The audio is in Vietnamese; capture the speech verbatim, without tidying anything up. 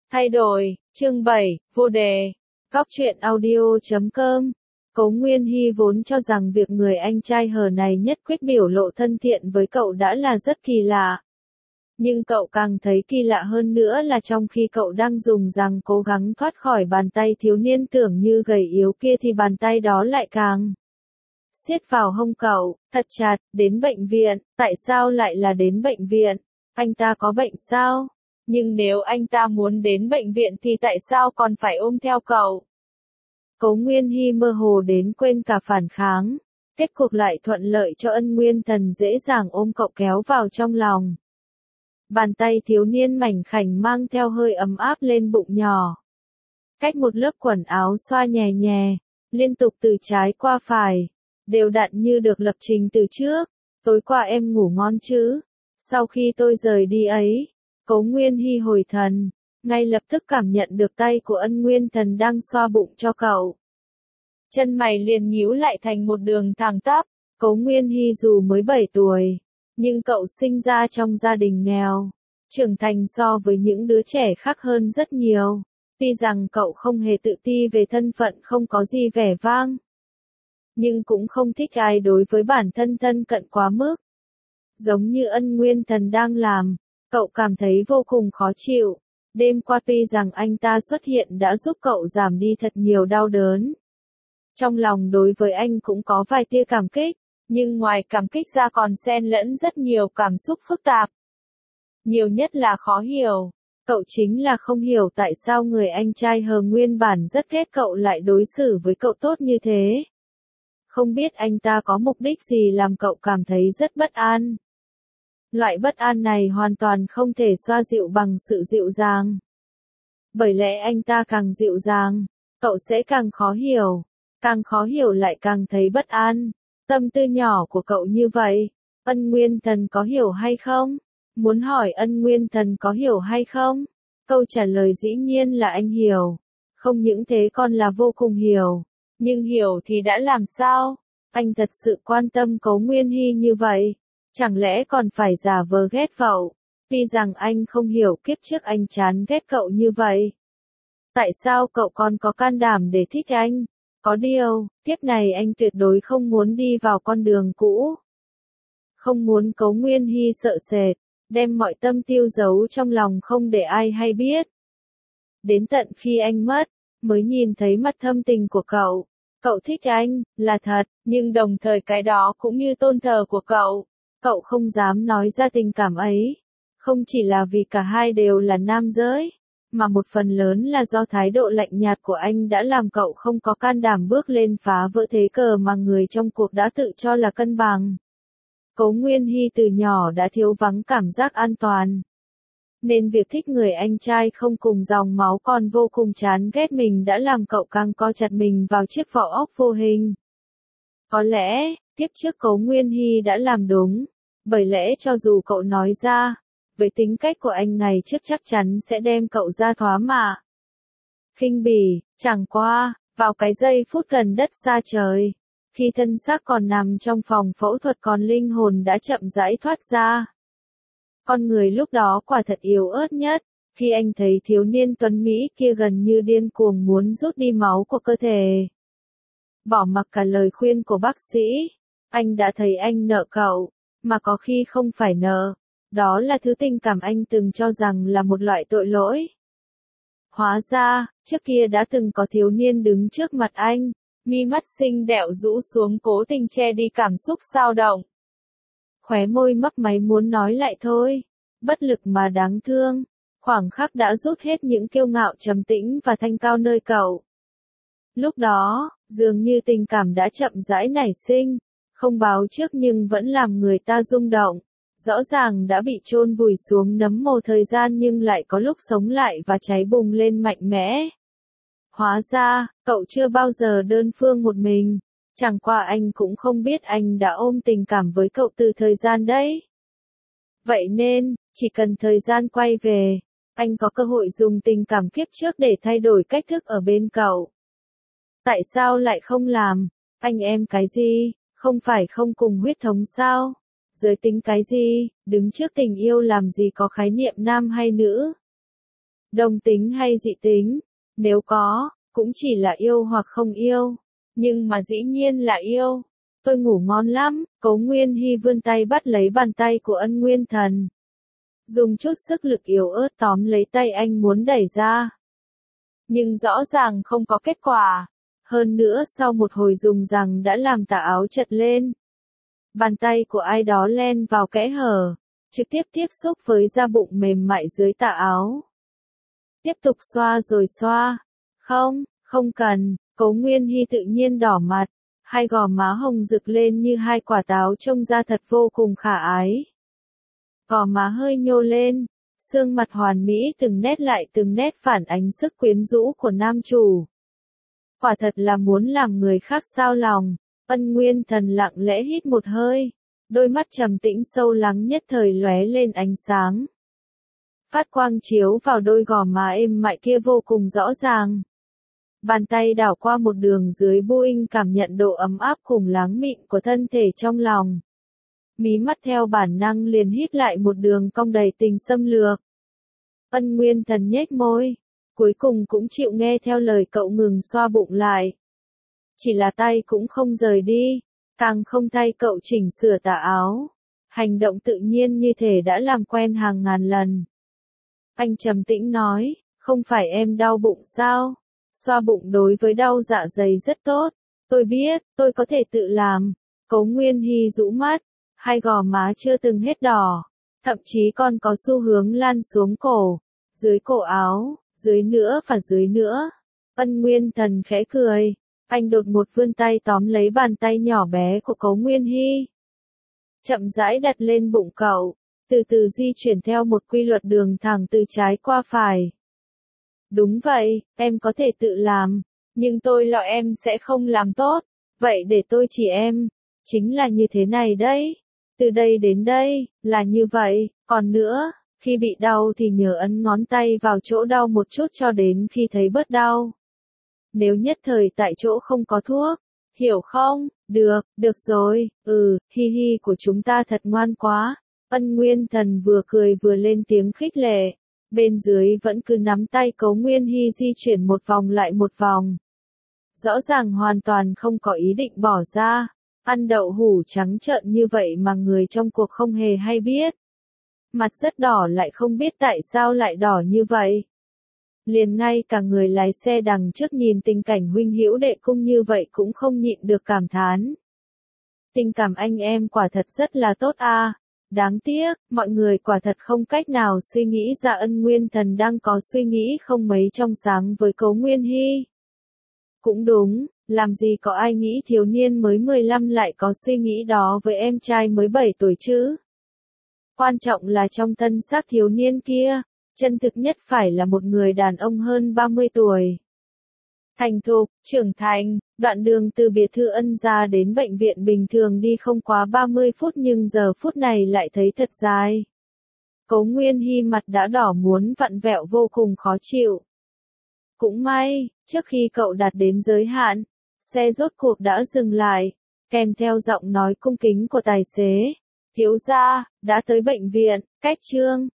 Thay đổi, chương bảy, vô đề. Góc truyện audio chấm com. Cố Nguyên Hy vốn cho rằng việc người anh trai hờ này nhất quyết biểu lộ thân thiện với cậu đã là rất kỳ lạ. Nhưng cậu càng thấy kỳ lạ hơn nữa là trong khi cậu đang dùng rằng cố gắng thoát khỏi bàn tay thiếu niên tưởng như gầy yếu kia thì bàn tay đó lại càng siết vào hông cậu, thật chặt, đến bệnh viện. Tại sao lại là đến bệnh viện? Anh ta có bệnh sao? Nhưng nếu anh ta muốn đến bệnh viện thì tại sao còn phải ôm theo cậu? Cố Nguyên Hy mơ hồ đến quên cả phản kháng. Kết cuộc lại thuận lợi cho Ân Nguyên Thần dễ dàng ôm cậu kéo vào trong lòng. Bàn tay thiếu niên mảnh khảnh mang theo hơi ấm áp lên bụng nhỏ. Cách một lớp quần áo xoa nhẹ nhẹ, liên tục từ trái qua phải, đều đặn như được lập trình từ trước. Tối qua em ngủ ngon chứ? Sau khi tôi rời đi ấy, Cố Nguyên Hy hồi thần, ngay lập tức cảm nhận được tay của Ân Nguyên Thần đang xoa bụng cho cậu. Chân mày liền nhíu lại thành một đường thẳng tắp. Cố Nguyên Hy dù mới bảy tuổi, nhưng cậu sinh ra trong gia đình nghèo, trưởng thành so với những đứa trẻ khác hơn rất nhiều. Tuy rằng cậu không hề tự ti về thân phận không có gì vẻ vang, nhưng cũng không thích ai đối với bản thân thân cận quá mức. Giống như Ân Nguyên Thần đang làm, cậu cảm thấy vô cùng khó chịu. Đêm qua tuy rằng anh ta xuất hiện đã giúp cậu giảm đi thật nhiều đau đớn. Trong lòng đối với anh cũng có vài tia cảm kích, nhưng ngoài cảm kích ra còn xen lẫn rất nhiều cảm xúc phức tạp. Nhiều nhất là khó hiểu. Cậu chính là không hiểu tại sao người anh trai hờ nguyên bản rất ghét cậu lại đối xử với cậu tốt như thế. Không biết anh ta có mục đích gì làm cậu cảm thấy rất bất an. Loại bất an này hoàn toàn không thể xoa dịu bằng sự dịu dàng. Bởi lẽ anh ta càng dịu dàng, cậu sẽ càng khó hiểu. Càng khó hiểu lại càng thấy bất an. Tâm tư nhỏ của cậu như vậy, Ân Nguyên Thần có hiểu hay không? Muốn hỏi Ân Nguyên Thần có hiểu hay không? Câu trả lời dĩ nhiên là anh hiểu. Không những thế còn là vô cùng hiểu. Nhưng hiểu thì đã làm sao? Anh thật sự quan tâm Cố Nguyên Hy như vậy. Chẳng lẽ còn phải giả vờ ghét cậu? Tuy rằng anh không hiểu kiếp trước anh chán ghét cậu như vậy. Tại sao cậu còn có can đảm để thích anh? Có điều, kiếp này anh tuyệt đối không muốn đi vào con đường cũ. Không muốn Cố Nguyên Hy sợ sệt, đem mọi tâm tiêu giấu trong lòng không để ai hay biết. Đến tận khi anh mất, mới nhìn thấy mặt thâm tình của cậu. Cậu thích anh, là thật, nhưng đồng thời cái đó cũng như tôn thờ của cậu. Cậu không dám nói ra tình cảm ấy. Không chỉ là vì cả hai đều là nam giới, mà một phần lớn là do thái độ lạnh nhạt của anh đã làm cậu không có can đảm bước lên phá vỡ thế cờ mà người trong cuộc đã tự cho là cân bằng. Cố Nguyên Hy từ nhỏ đã thiếu vắng cảm giác an toàn. Nên việc thích người anh trai không cùng dòng máu còn vô cùng chán ghét mình đã làm cậu càng co chặt mình vào chiếc vỏ ốc vô hình. Có lẽ, tiếp trước Cố Nguyên Hy đã làm đúng, bởi lẽ cho dù cậu nói ra, với tính cách của anh ngày trước chắc chắn sẽ đem cậu ra thoá mạ. Khinh bỉ, chẳng qua, vào cái giây phút gần đất xa trời, khi thân xác còn nằm trong phòng phẫu thuật còn linh hồn đã chậm rãi thoát ra. Con người lúc đó quả thật yếu ớt nhất, khi anh thấy thiếu niên tuấn Mỹ kia gần như điên cuồng muốn rút đi máu của cơ thể. Bỏ mặc cả lời khuyên của bác sĩ, anh đã thấy anh nợ cậu, mà có khi không phải nợ. Đó là thứ tình cảm anh từng cho rằng là một loại tội lỗi. Hóa ra, trước kia đã từng có thiếu niên đứng trước mặt anh, mi mắt xinh đẹo rũ xuống cố tình che đi cảm xúc xao động. Khóe môi mấp máy muốn nói lại thôi, bất lực mà đáng thương, khoảng khắc đã rút hết những kiêu ngạo trầm tĩnh và thanh cao nơi cậu. Lúc đó, dường như tình cảm đã chậm rãi nảy sinh, không báo trước nhưng vẫn làm người ta rung động. Rõ ràng đã bị chôn vùi xuống nấm mồ thời gian nhưng lại có lúc sống lại và cháy bùng lên mạnh mẽ. Hóa ra, cậu chưa bao giờ đơn phương một mình. Chẳng qua anh cũng không biết anh đã ôm tình cảm với cậu từ thời gian đấy. Vậy nên, chỉ cần thời gian quay về, anh có cơ hội dùng tình cảm kiếp trước để thay đổi cách thức ở bên cậu. Tại sao lại không làm? Anh em cái gì? Không phải không cùng huyết thống sao? Giới tính cái gì, đứng trước tình yêu làm gì có khái niệm nam hay nữ. Đồng tính hay dị tính? Nếu có, cũng chỉ là yêu hoặc không yêu. Nhưng mà dĩ nhiên là yêu. Tôi ngủ ngon lắm, Cố Nguyên Hy vươn tay bắt lấy bàn tay của Ân Nguyên Thần. Dùng chút sức lực yếu ớt tóm lấy tay anh muốn đẩy ra. Nhưng rõ ràng không có kết quả. Hơn nữa sau một hồi dùng rằng đã làm tà áo chật lên. Bàn tay của ai đó len vào kẽ hở, trực tiếp tiếp xúc với da bụng mềm mại dưới tà áo. Tiếp tục xoa rồi xoa. Không, không cần, Cố Nguyên Hy tự nhiên đỏ mặt. Hai gò má hồng rực lên như hai quả táo trông ra thật vô cùng khả ái. Gò má hơi nhô lên, xương mặt hoàn mỹ từng nét lại từng nét phản ánh sức quyến rũ của nam chủ. Quả thật là muốn làm người khác xao lòng. Ân Nguyên Thần lặng lẽ hít một hơi, đôi mắt trầm tĩnh sâu lắng nhất thời lóe lên ánh sáng. Phát quang chiếu vào đôi gò má êm mại kia vô cùng rõ ràng. Bàn tay đảo qua một đường dưới Boeing cảm nhận độ ấm áp cùng láng mịn của thân thể trong lòng. Mí mắt theo bản năng liền hít lại một đường cong đầy tình xâm lược. Ân Nguyên Thần nhếch môi, cuối cùng cũng chịu nghe theo lời cậu ngừng xoa bụng lại. Chỉ là tay cũng không rời đi, càng không thay cậu chỉnh sửa tà áo. Hành động tự nhiên như thể đã làm quen hàng ngàn lần. Anh trầm tĩnh nói, không phải em đau bụng sao? Xoa bụng đối với đau dạ dày rất tốt. Tôi biết, tôi có thể tự làm. Cố Nguyên Hy rũ mắt, hai gò má chưa từng hết đỏ. Thậm chí còn có xu hướng lan xuống cổ, dưới cổ áo, dưới nữa và dưới nữa. Ân Nguyên Thần khẽ cười. Anh đột ngột vươn tay tóm lấy bàn tay nhỏ bé của Cố Nguyên Hy. Chậm rãi đặt lên bụng cậu, từ từ di chuyển theo một quy luật đường thẳng từ trái qua phải. Đúng vậy, em có thể tự làm, nhưng tôi lo em sẽ không làm tốt, vậy để tôi chỉ em. Chính là như thế này đấy, từ đây đến đây, là như vậy, còn nữa, khi bị đau thì nhớ ấn ngón tay vào chỗ đau một chút cho đến khi thấy bớt đau. Nếu nhất thời tại chỗ không có thuốc, hiểu không? Được, được rồi, ừ, hi hi của chúng ta thật ngoan quá. Ân Nguyên Thần vừa cười vừa lên tiếng khích lệ. Bên dưới vẫn cứ nắm tay Cố Nguyên Hy di chuyển một vòng lại một vòng. Rõ ràng hoàn toàn không có ý định bỏ ra. Ăn đậu hủ trắng trợn như vậy mà người trong cuộc không hề hay biết. Mặt rất đỏ lại không biết tại sao lại đỏ như vậy. Liền ngay cả người lái xe đằng trước nhìn tình cảnh huynh hữu đệ cung như vậy cũng không nhịn được cảm thán. Tình cảm anh em quả thật rất là tốt a. Đáng tiếc, mọi người quả thật không cách nào suy nghĩ ra Ân Nguyên Thần đang có suy nghĩ không mấy trong sáng với Cố Nguyên Hy. Cũng đúng, làm gì có ai nghĩ thiếu niên mới mười lăm lại có suy nghĩ đó với em trai mới bảy tuổi chứ. Quan trọng là trong thân xác thiếu niên kia, chân thực nhất phải là một người đàn ông hơn ba mươi tuổi. Thành thục, trưởng thành, đoạn đường từ biệt thự Ân gia đến bệnh viện bình thường đi không quá ba mươi phút nhưng giờ phút này lại thấy thật dài. Cố Nguyên Hy mặt đã đỏ muốn vặn vẹo vô cùng khó chịu. Cũng may, trước khi cậu đạt đến giới hạn, xe rốt cuộc đã dừng lại, kèm theo giọng nói cung kính của tài xế. Thiếu gia, đã tới bệnh viện, cách Trương.